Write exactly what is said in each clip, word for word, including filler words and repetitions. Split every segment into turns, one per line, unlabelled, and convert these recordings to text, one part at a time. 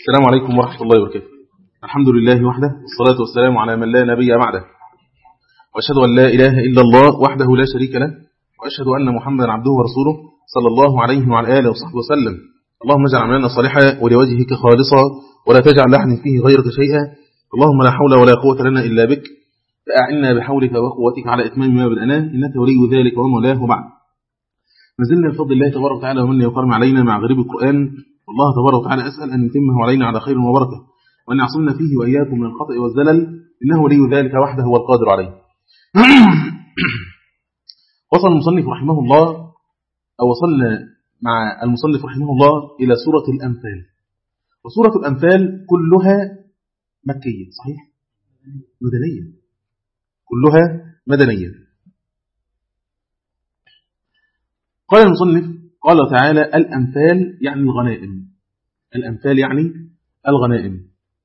السلام عليكم ورحمة الله وبركاته. الحمد لله وحده، والصلاة والسلام على من لا نبي بعده، وأشهد أن لا إله إلا الله وحده لا شريك له، وأشهد أن محمدا عبده ورسوله صلى الله عليه وعلى آله وصحبه وسلم. اللهم اجعل عملنا صالحا ولوجهك خالصا ولا تجعل لحن فيه غيرك شيئا. اللهم لا حول ولا قوة لنا إلا بك، فأعنا بحولك وقوتك على إتمام ما بدأناه، إنك ولي ذلك ومولاه. بعد، ما زلنا بفضل الله تبارك وتعالى ومن يكرم علينا مع غريب القرآن، والله تبارك وتعالى أسأل أن يتمه علينا على خير وبركة، وأن يعصمنا فيه وإياكم من الخطأ والزلل، إنه ولي ذلك وحده هو القادر عليه. وصل المصنف رحمه الله، أو وصلنا مع المصنف رحمه الله إلى سورة الأنفال. وسورة الأنفال كلها مكية، صحيح؟ مدنية، كلها مدنية. قال المصنف، قال تعالى: الأنفال يعني الغنائم. الأنفال يعني الغنائم.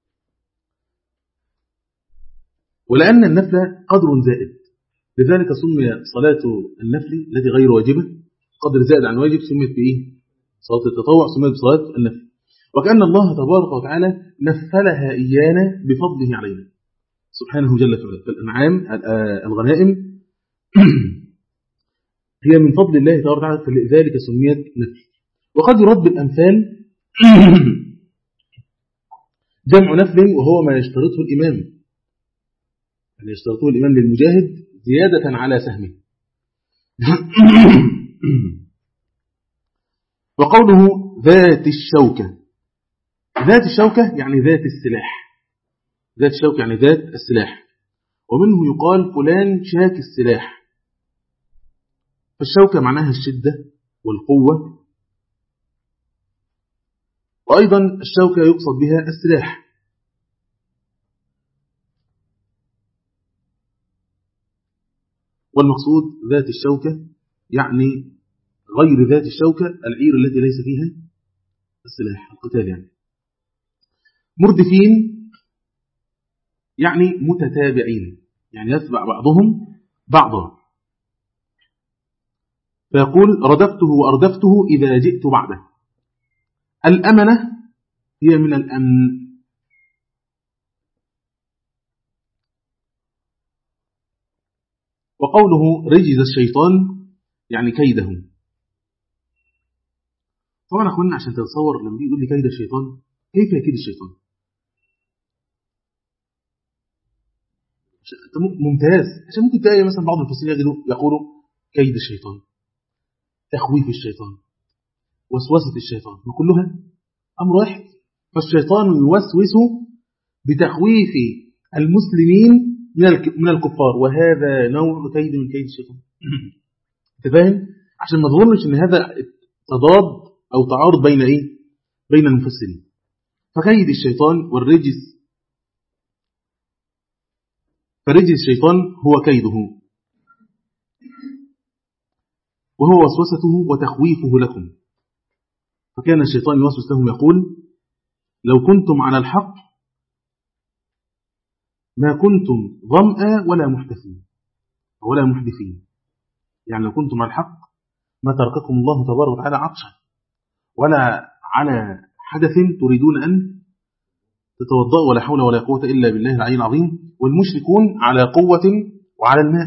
ولأن النفل قدر زائد، لذلك سمي صلاة النفل التي غير واجبة قدر زائد عن واجب سميت بإيه؟ صلاة التطوع سميت بصلاة النفل. وكأن الله تبارك وتعالى نفلها إيانا بفضله علينا سبحانه جل وعلا. فالأنعام الغنائم هي من فضل الله تبارك وتعالى، فلذلك سميت نفل. وقد يرد بالأنفال جمع نفل، وهو ما يشترطه الإمام، يعني يشترطه الإمام للمجاهد زيادة على سهمه. وقوله ذات الشوكة، ذات الشوكة يعني ذات السلاح، ذات الشوكة يعني ذات السلاح. ومنه يقال فلان شاك السلاح. فالشوكة معناها الشدة والقوة، وأيضا الشوكة يقصد بها السلاح. والمقصود ذات الشوكة يعني غير ذات الشوكة، العير التي ليس فيها السلاح، القتال يعني. مردفين يعني متتابعين، يعني يتبع بعضهم بعضا. فيقول ردفته وأردفته إذا جئت بعده. الأمنة هي من الأمن. وقوله رجز الشيطان يعني كيده. طبعا أخوانا عشان تتصور لما يقول لي كيد الشيطان، كيف يكيد الشيطان؟ ممتاز. عشان ممكن تلاقي مثلا بعض المفسرين يقولوا كيد الشيطان، تخويف الشيطان، وسوسة الشيطان، وكلها أمر واحد. فالشيطان يوسوس بتخويف المسلمين من الكفار، وهذا نوع كيد من كيد الشيطان. تفهم؟ عشان ما تظنش ان هذا تضاد او تعارض بين ايه؟ بين المفسرين. فكيد الشيطان والرجز، فرجز الشيطان هو كيده، وهو وسوسته وتخويفه لكم. فكان الشيطان يوسوس لهم يقول: لو كنتم على الحق ما كنتم ظمأ ولا محدثين ولا محدثين. يعني لو كنتم على الحق ما ترككم الله تبارك وتعالى عطشا ولا على حدث تريدون أن تتوضأوا، ولا حول ولا قوة إلا بالله العلي العظيم. والمشركون على قوة وعلى الماء.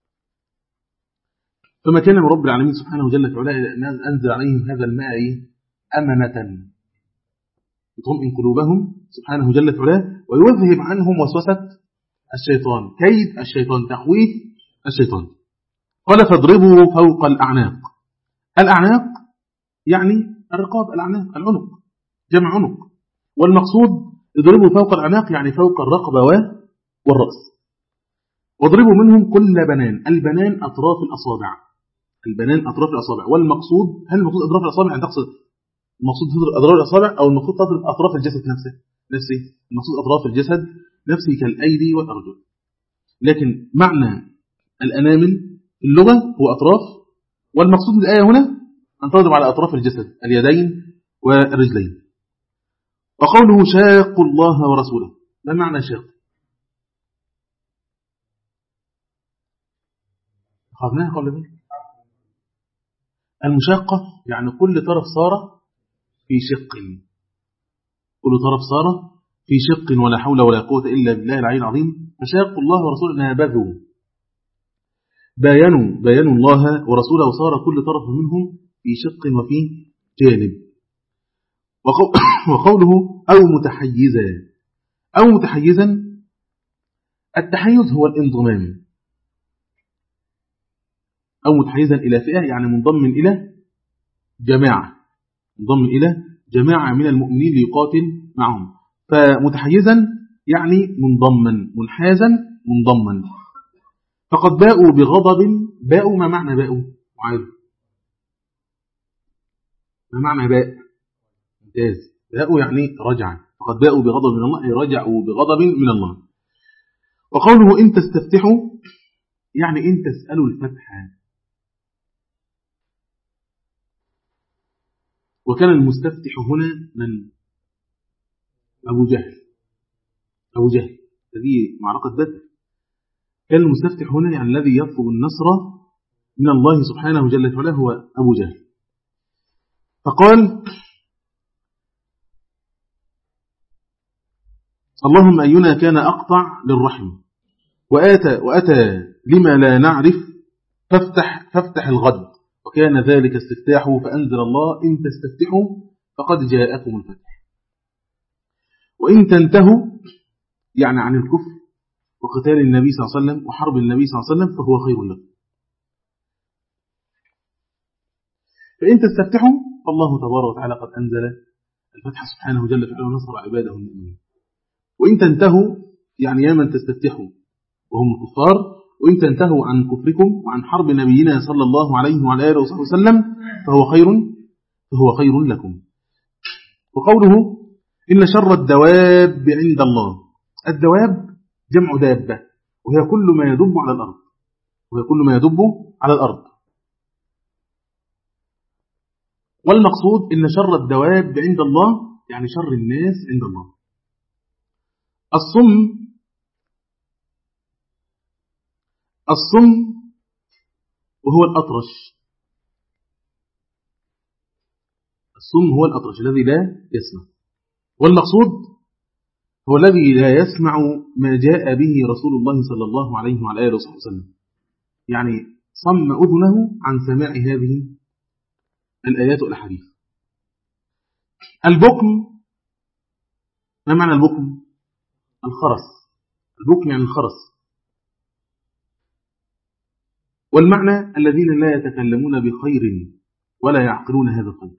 فما كان من رب العالمين سبحانه جل وعلا أنزل عليهم هذا الماء أمنة يطمئن قلوبهم سبحانه جل وعلا، ويذهب عنهم وسوسة الشيطان، كيد الشيطان، تخويف الشيطان. قال: فاضربوا فوق الأعناق. الأعناق يعني الرقاب، الأعناق العنق، جمع عنق. والمقصود اضربوا فوق الأعناق يعني فوق الرقبة والرأس. واضربوا منهم كل بنان. البنان أطراف الأصابع، البنان أطراف الأصابع. والمقصود، هل المقصود أطراف الأصابع يعني تقصد المقصود تضرب أطراف الأصابع، أو المقصود تضرب أطراف الجسد نفسه نفسه المقصود أطراف الجسد نفسه كالأيدي والأرجل. لكن معنى الأنامل في اللغة هو أطراف، والمقصود بالآية هنا أن تضرب على أطراف الجسد، اليدين والرجلين. وقوله شاق الله ورسوله، ما معنى شاق؟ أخذناها قبل ذلك. المشاقة يعني كل طرف صار في شق، كل طرف صار في شق ولا حول ولا قوة إلا بالله العلي العظيم، فشاقوا الله ورسوله نابذوا باينوا باينوا الله ورسوله، وصار كل طرف منهم في شق وفي جانب. وقوله أو متحيزا، أو متحيزا، التحيز هو الانضمام، أو متحيزا إلى فئة يعني منضم إلى جماعة، منضم إلى جماعة من المؤمنين ليقاتل معهم. فمتحيزا يعني منضما، منحازا منضما. فقد باءوا بغضب، باءوا ما معنى باءوا؟ معاذ، ما معنى باء؟ ممتاز. باءوا يعني رجع، فقد باءوا بغضب من الله أي رجعوا بغضب من الله. وقوله إن تستفتحوا يعني إن تسألوا الفتح. وكان المستفتح هنا من؟ أبو جهل، أبو جهل هذه معركة بدر. كان المستفتح هنا يعني الذي يطلب النصر من الله سبحانه جل وعلا هو أبو جهل. فقال اللهم أينا كان أقطع للرحم وآتى, وأتى لما لا نعرف فافتح, فافتح الغد، وكان ذلك استفتاحه، فأنزل الله إن تستفتحوا فقد جاءكم الفتح. وإن تنتهوا يعني عن الكفر وقتال النبي صلى الله عليه وسلم وحرب النبي صلى الله عليه وسلم فهو خير لكم. فإن تستفتحوا فالله تبارك وتعالى قد أنزل الفتح سبحانه جل وعلا ونصر عباده المؤمنين. وإن تنتهوا يعني يا من تستفتحوا وهم الكفار، وإن تنتهوا عن كفركم وعن حرب نبينا صلى الله عليه وعلى آله وصحبه وسلم فهو خير فهو خير لكم. وقوله إن شر الدواب عند الله، الدواب جمع دابة، وهي كل ما يدب على الأرض، وهي كل ما يدب على الأرض. والمقصود إن شر الدواب عند الله يعني شر الناس عند الله. الصم الصم وهو الأطرش، الصم هو الأطرش الذي لا يسمع. والمقصود هو الذي لا يسمع ما جاء به رسول الله صلى الله عليه وعلى آله وسلم، يعني صم أذنه عن سماع هذه الآيات والأحاديث. البكم، ما معنى البكم؟ الخرس، البكم يعني الخرس. والمعنى الذين لا يتكلمون بخير ولا يعقلون هذا الخير.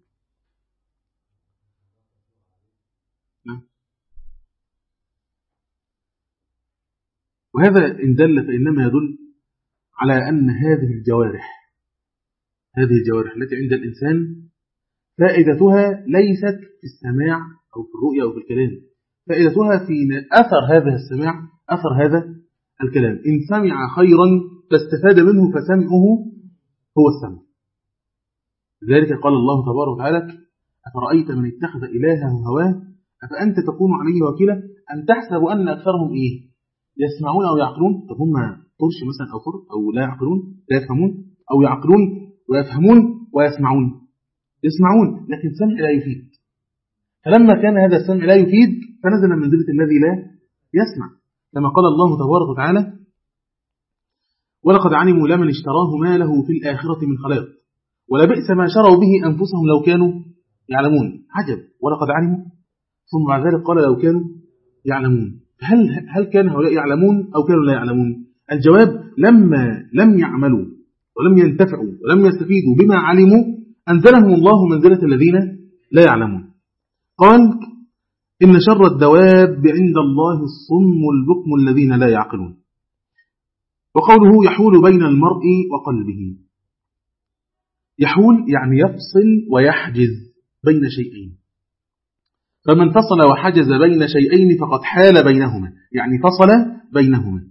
وهذا إن دل فإنما يدل على أن هذه الجوارح هذه الجوارح التي عند الإنسان فائدتها ليست في السماع أو في الرؤية أو في الكلام، فائدتها في أثر هذا السماع، أثر هذا الكلام. إن سمع خيرا فاستفاد منه فسمعه هو السمع. لذلك قال الله تبارك وتعالى أفرأيت من اتخذ إلهه هواه أفأنت تكون عليه وكيلا أم تحسب أن أكثرهم إيه يسمعون أو يعقلون. طب هم طرش مثلا أو فرق أو لا يعقلون لا يفهمون، أو يعقلون ويفهمون ويسمعون، يسمعون لكن سمع لا يفيد. فلما كان هذا السمع لا يفيد فنزل من منزلة الذي لا يسمع، كما قال الله تبارك وتعالى ولقد علموا لمن اشتراه ما له في الآخرة من خلاق ولبئس ما شروا به أنفسهم لو كانوا يعلمون. عجب، ولقد علموا ثم بعد ذلك قال لو كانوا يعلمون. هل هل كان هؤلاء يعلمون أو كانوا لا يعلمون؟ الجواب لما لم يعملوا ولم ينتفعوا ولم يستفيدوا بما علموا أنزلهم الله منزلة الذين لا يعلمون. قال إن شر الدواب عند الله الصم البكم الذين لا يعقلون. وقوله يحول بين المرء وقلبه، يحول يعني يفصل ويحجز بين شيئين، فمن فصل وحجز بين شيئين فقد حال بينهما، يعني فصل بينهما.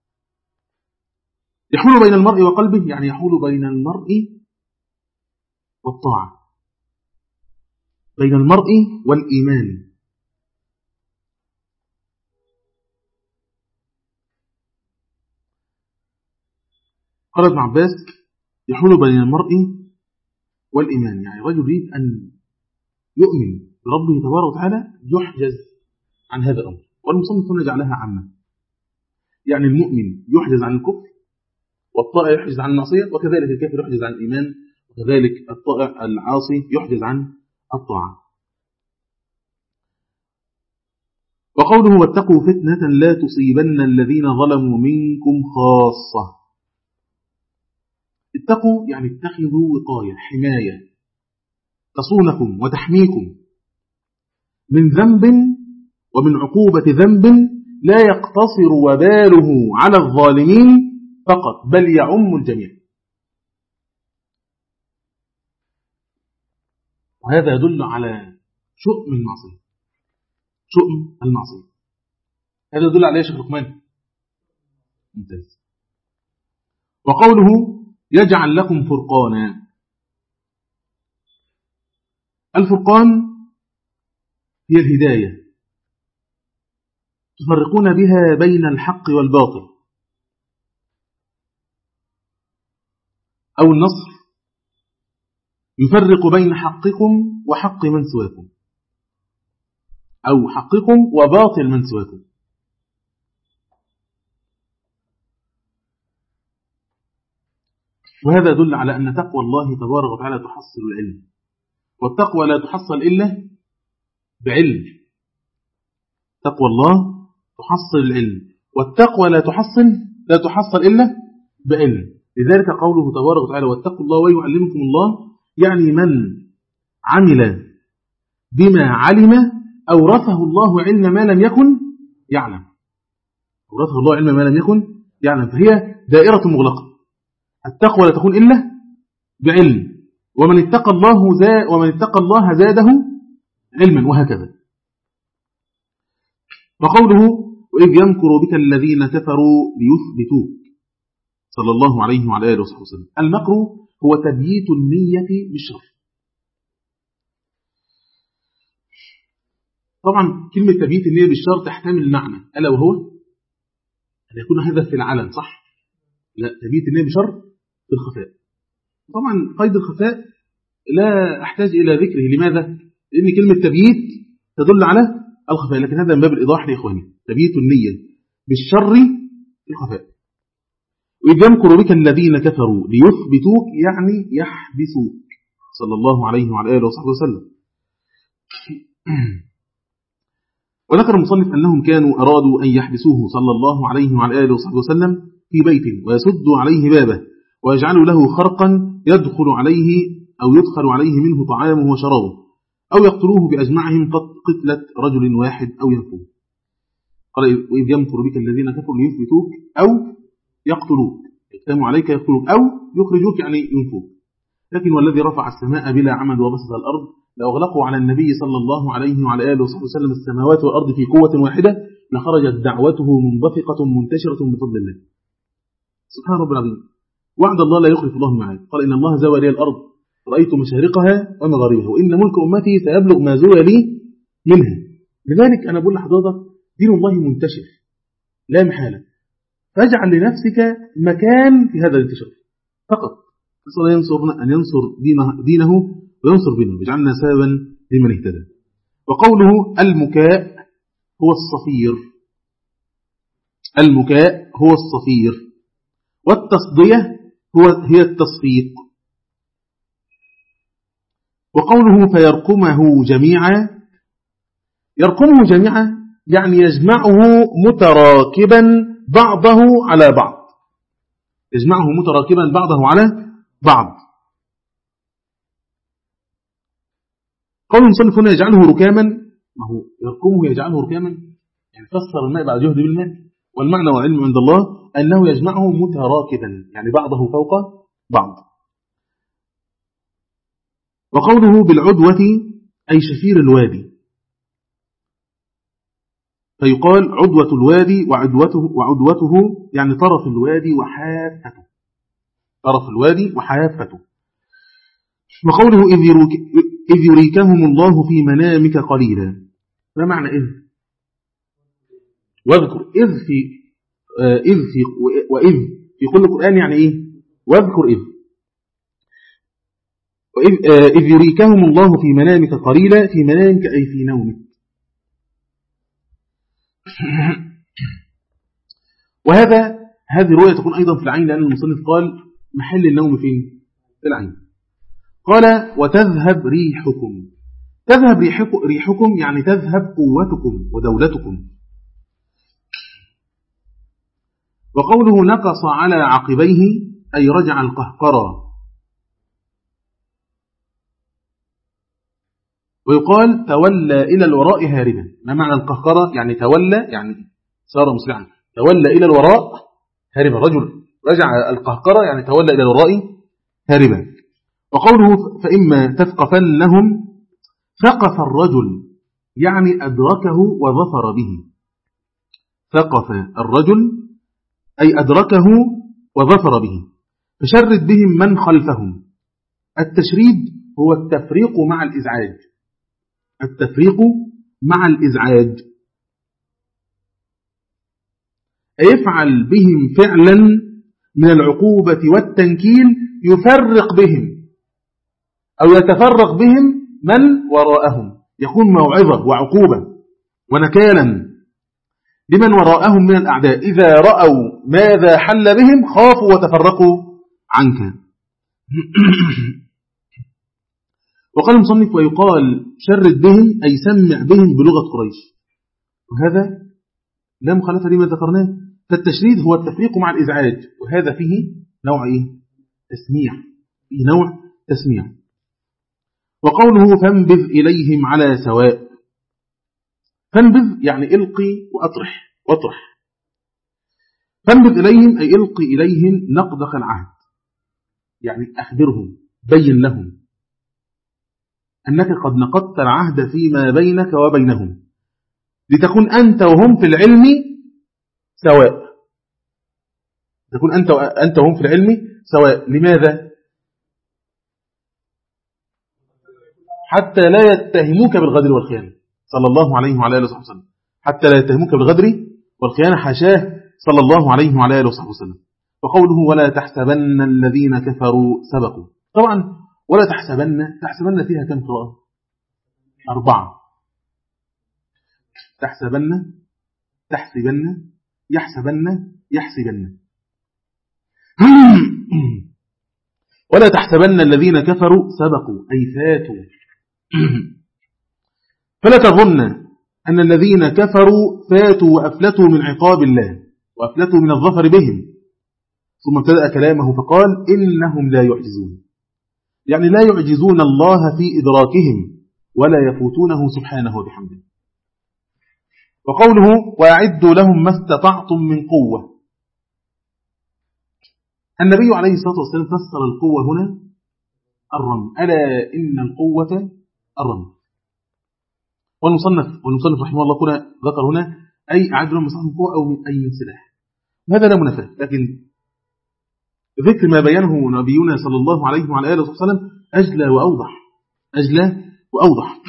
يحول بين المرء وقلبه يعني يحول بين المرء والطاعة، بين المرء والإيمان. قال ابن عباس يحول بين المرء والإيمان، يعني رجل يريد أن يؤمن بربه تبارك وتعالى يحجز عن هذا الأمر. والمصنف هنا جعلها عامة، يعني المؤمن يحجز عن الكفر، والطائع يحجز عن المعصية، وكذلك الكافر يحجز عن الإيمان، وكذلك الطائع العاصي يحجز عن الطاعة. وقوله واتقوا فتنة لا تصيبن الذين ظلموا منكم خاصة. اتقوا يعني اتخذوا وقاية، حماية تصونكم وتحميكم من ذنب ومن عقوبة ذنب لا يقتصر وباله على الظالمين فقط بل يعم الجميع. وهذا يدل على شؤم المعصية، شؤم المعصية. هذا يدل عليه شيخ لقمان. ممتاز. وقوله يجعل لكم فرقانا. الفرقان هي الهداية، تفرقون بها بين الحق والباطل، أو النصر يفرق بين حقكم وحق من سواكم، أو حقكم وباطل من سواكم. وهذا يدل على أن تقوى الله تبارك وتعالى تحصل العلم، والتقوى لا تحصل إلا بعلم. تقوى الله تحصل العلم، والتقوى لا تحصل لا تحصل إلا بعلم. لذلك قوله تبارك وتعالى واتقوا الله ويعلمكم الله، يعني من عمل بما علم أورثه الله علم ما لم يكن يعلم، أورثه الله علم ما لم يكن يعلم. فهي دائرة مغلقة، التقوى لا تكون إلا بعلم، ومن اتقى الله زاد ومن اتقى الله زاده علما، وهكذا. وقوله وإذ يمكر بك الذين كفروا ليثبتوك، صلى الله عليه وعلى آله وصحبه وسلم. المكر هو تبييت النية بالشر. طبعا كلمة تبييت النية بالشر تحتمل معنى، ألا وهو أن يكون هذا في العلن، صح؟ لا، تبييت النية بالشر في الخفاء. طبعا قيد الخفاء لا أحتاج إلى ذكره. لماذا؟ لأن كلمة تبييت تدل على الخفاء، لكن هذا من باب الإيضاح لإخواني. تبييت النية بالشر في الخفاء. وإذ يمكر بك الذين كفروا ليثبتوك يعني يحبسوك، صلى الله عليه وعلى آله وصحبه وسلم. وذكر المصنف أنهم كانوا أرادوا أن يحبسوه صلى الله عليه وعلى آله وصحبه وسلم في بيت ويسدوا عليه بابه ويجعلوا له خرقا يدخل عليه أو يدخل عليه منه طعامه وشرابه، أو يقتلوه بأجمعهم قتلة رجل واحد أو ينفوه. قال وإذ يمكر بك الذين كفروا ليثبتوك أو يقتلوك، يقتموا عليك يقتلوك، أو يخرجوك يعني ينفوك. لكن والذي رفع السماء بلا عمد وبسط الأرض لو أغلقوا على النبي صلى الله عليه وعلى آله وصحبه وسلم السماوات والأرض في قوة واحدة لخرجت دعوته منبثقة منتشرة بفضل الله. سبحان رب العظيم. وعد الله لا يخلف الله الميعاد. قال إن الله زوى لي الأرض رأيت مشارقها ومغاربها وإن ملك أمتي سيبلغ ما زوى لي منها. لذلك أنا بقول لحضرتك دين الله منتشر لا محالة، فاجعل لنفسك مكان في هذا الانتشار فقط. نسأل الله ينصر أن ينصر دينه, دينه وينصر بنا ويجعلنا سببا لمن اهتدى. وقوله المكاء هو الصفير، المكاء هو الصفير، والتصدية هو هي التصفيق. وقوله فيرقمه جميعا، يرقمه جميعا يعني يجمعه متراكبا بعضه على بعض، يجمعه متراكبا بعضه على بعض. قول المصنف هنا يجعله ركاما، ما هو يرقمه يجعله ركاما يعني فسر الماء بعد جهد بالماء، والمعنى والعلم عند الله أنه يجمعه متراكبا يعني بعضه فوق بعض. وقوله بالعدوة أي شفير الوادي، فيقال عدوة الوادي وعدوته, وعدوته يعني طرف الوادي وحافته، طرف الوادي وحافته. وقوله إذ, يروك إذ يريكهم الله في منامك قليلا، ما معنى إذ؟ واذكر إذ في آه إذ في وإذ في كل القرآن يعني إيه؟ واذكر إذ. إذ يريكهم الله في منامك قليلا، في منامك أي في نومك. وهذا هذه الرؤية تكون أيضا في العين، لأن المصنف قال محل النوم فين؟ في العين. قال وتذهب ريحكم. تذهب ريحكم يعني تذهب قوتكم ودولتكم. وقوله نقص على عقبيه أي رجع القهقرى. ويقال تولى إلى الوراء هاربا. ما معنى القهقرى؟ يعني تولى يعني صار مسرعا، تولى إلى الوراء هاربا. رجل رجع القهقرى يعني تولى إلى الوراء هاربا. وقوله فإما تثقفنهم، ثقف الرجل يعني أدركه وظفر به. ثقف الرجل أي أدركه وظفر به. فشرد بهم من خلفهم. التشريد هو التفريق مع الإزعاج. التفريق مع الإزعاج يفعل بهم فعلا من العقوبة والتنكيل يفرق بهم أو يتفرق بهم من وراءهم، يكون موعظة وعقوبة ونكالا لمن وراءهم من الأعداء. إذا رأوا ماذا حل بهم خافوا وتفرقوا عنك. وقال المصنف ويقال شرد بهم أي سمع بهم بلغة قريش. وهذا لا مخالفة لما ذكرناه. فالتشريد هو التفريق مع الإزعاج، وهذا فيه نوع إيه؟ تسميع، فيه نوع تسميع. وقوله فانبذ إليهم على سواء. فانبذ يعني إلقي وأطرح واطرح. فانبذ إليهم أي إلقي إليهم نقضك العهد، يعني أخبرهم بين لهم أنك قد نقضت العهد فيما بينك وبينهم، لتكون أنت وهم في العلم سواء. تكون أنت أنت وهم في العلم سواء. لماذا؟ حتى لا يتهموك بالغدر والخيانة. صلى الله عليه وعلى آله وصحبه وسلم. حتى لا يتهموك بالغدر والخيانة، حاشاه صلى الله عليه وعلى آله وصحبه وسلم. وقوله ولا تحسبن الذين كفروا سبقوا. طبعا ولا تحسبن، تحسبن فيها كم قراءة؟ أربعة. تحسبن، تحسبن، يحسبن، يحسبن. ولا تحسبن الذين كفروا سبقوا أي فاتوا. فلا تظن أن الذين كفروا فاتوا وأفلتوا من عقاب الله وأفلتوا من الظفر بهم. ثم ابتدأ كلامه فقال إنهم لا يعجزون، يعني لا يعجزون الله في إدراكهم ولا يفوتونه سبحانه وبحمده. وقوله وأعدوا لهم ما استطعتم من قوة. النبي عليه الصلاة والسلام فسر القوة هنا الرمي. ألا إن القوة الرمي. والمصنف والمصنف رحمه الله كنا ذكر هنا أي أعد لهم مصنف قوة أو من أي من سلاح. هذا لا منافاة، لكن ذكر ما بيانه نبينا صلى الله عليه وعلى آله وسلم أجلى وأوضح. أجلى وأوضح.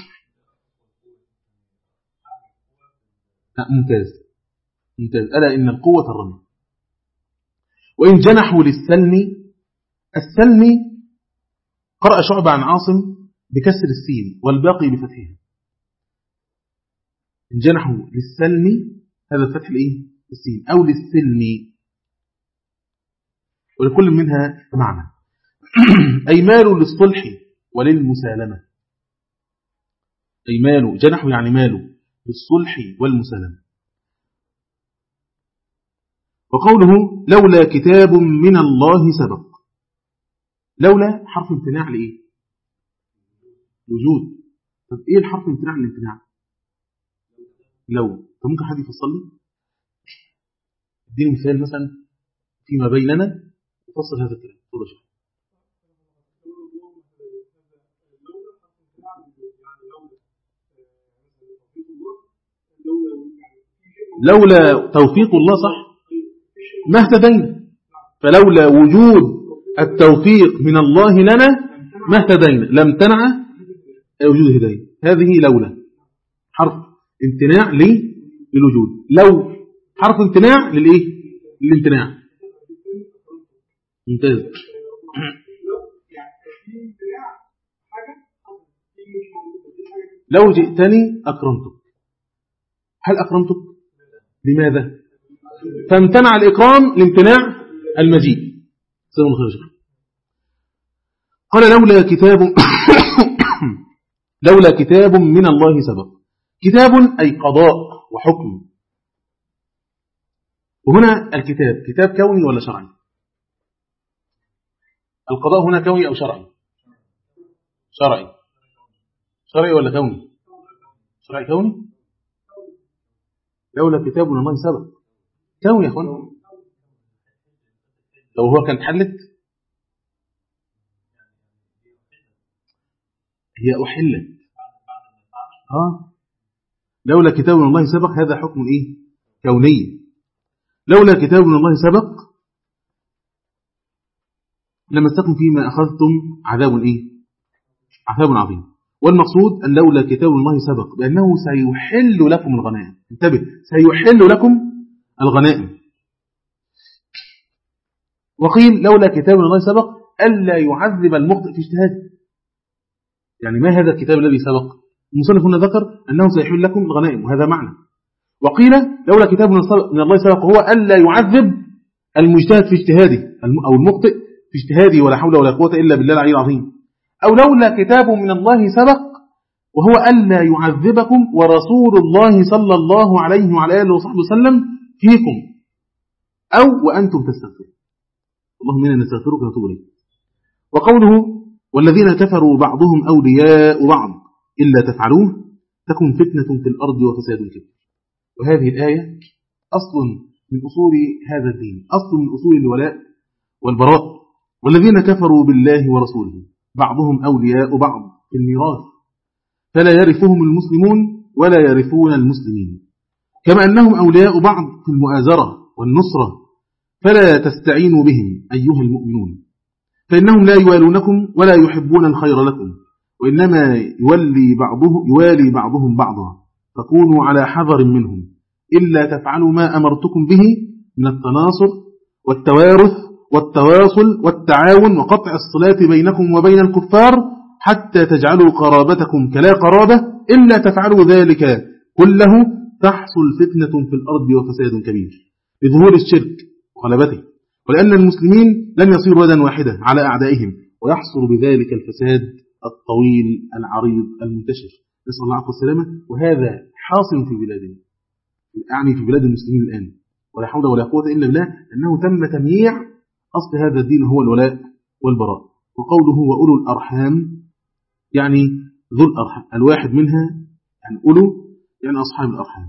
ممتاز ممتاز. ألا إن القوة الرمي. وإن جنحوا للسلم. السلم قرأ شعبة عن عاصم بكسر السين والباقي بفتحها. إن جنحوا للسلم هذا الفتح الإيه؟ السين أو للسلم، ولكل منها معنى. أي مالوا للصلح وللمسالمة. أي مالوا، جنحوا يعني مالوا للصلح والمسالمة. وقوله لولا كتاب من الله سبق. لولا حرف امتناع لإيه؟ وجود. طب إيه الحرف امتناع للامتناع؟ لو. طب ممكن حد يفصل لي؟ اديني مثال مثلا فيما بيننا وفصل هذا الكلام. تفضل شيخ. لولا توفيق الله صح ما اهتدينا. فلولا وجود التوفيق من الله لنا ما اهتدينا، لم تنع وجود هداية. هذه لولا حرف امتناع للوجود. لو حرف امتناع للايه؟ للامتناع. ممتاز. لو جئتني أكرمتك. هل أكرمتك؟ لماذا؟ فامتنع الإكرام لامتناع المجيء. سلام الله خير. قال لولا كتاب لولا كتاب من الله سبق. كتاب أي قضاء وحكم. وهنا الكتاب كتاب كوني ولا شرعي؟ القضاء هنا كوني أو شرعي؟ شرعي. شرعي ولا كوني؟ شرعي كوني. لولا كتاب من الله سبق كوني يا أخوان. لو هو كان حلت هي أحلت. آه. لولا كتاب من الله سبق هذا حكم إيه؟ كوني. لولا كتاب من الله سبق لمسكم فيما أخذتم عذاب إيه؟ عذاب عظيم. والمقصود أن لولا كتاب من الله سبق بأنه سيحل لكم الغنائم. انتبه، سيحل لكم الغنائم. وقيل لولا كتاب من الله سبق ألا يعذب المخطئ في اجتهاده. يعني ما هذا الكتاب الذي سبق؟ المصنف هنا ذكر أنه سيحل لكم الغنائم وهذا معنى. وقيل لولا كتاب من الله سبق هو ألا يعذب المجتهد في اجتهاده أو المخطئ في اجتهاده ولا حول ولا قوة إلا بالله العلي العظيم. أو لولا كتاب من الله سبق وهو ألا يعذبكم ورسول الله صلى الله عليه وعلى آله وصحبه وسلم فيكم أو وأنتم تستغفرون. اللهم إنا نستغفرك ونتوب إليك. وقوله والذين كفروا بعضهم أولياء بعض إلا تفعلوه تكن فتنة في الأرض وفساد كبير. وهذه الآية أصل من أصول هذا الدين، أصل من أصول الولاء والبراء. والذين كفروا بالله ورسوله بعضهم أولياء بعض في الميراث فلا يرثهم المسلمون ولا يرثون المسلمين، كما أنهم أولياء بعض في المؤازرة والنصرة فلا تستعينوا بهم أيها المؤمنون، فإنهم لا يوالونكم ولا يحبون الخير لكم، وإنما يولي بعضهم, يوالي بعضهم بعضا، فكونوا على حذر منهم إلا تفعلوا ما أمرتكم به من التناصر والتوارث والتواصل والتعاون وقطع الصلاة بينكم وبين الكفار حتى تجعلوا قرابتكم كلا قرابة، إلا تفعلوا ذلك كله تحصل فتنة في الأرض وفساد كبير لظهور الشرك وغلبته، ولأن المسلمين لن يصيروا يدا واحدة على أعدائهم ويحصل بذلك الفساد الطويل العريض المنتشر. نسأل الله السلامة. وهذا حاصل في بلادنا، يعني في بلاد المسلمين الآن، ولا حول ولا قوة إلا بالله، أنه تم تمييع أصل هذا الدين هو الولاء والبراء. وقوله وأولو الأرحام يعني ذو الأرحام، الواحد منها يعني أولو يعني أصحاب الأرحام،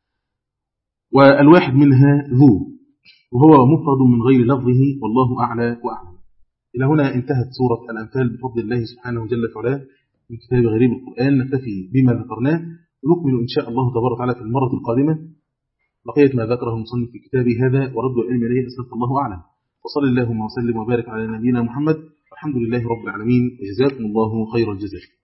والواحد منها ذو، وهو مفرد من غير لفظه والله أعلى وأعلم. إلى هنا انتهت سورة الأنفال بفضل الله سبحانه جل وعلا من كتاب غريب القرآن. نكتفي بما ذكرناه ونكمل إن شاء الله تبارك وتعالى في المرة القادمة بقية ما ذكره المصنف في كتابه هذا ورد العلم إليه. أسأل الله أعلم. وصلى اللهم وسلم وبارك على نبينا محمد والحمد لله رب العالمين وجزاكم الله خير الجزاء.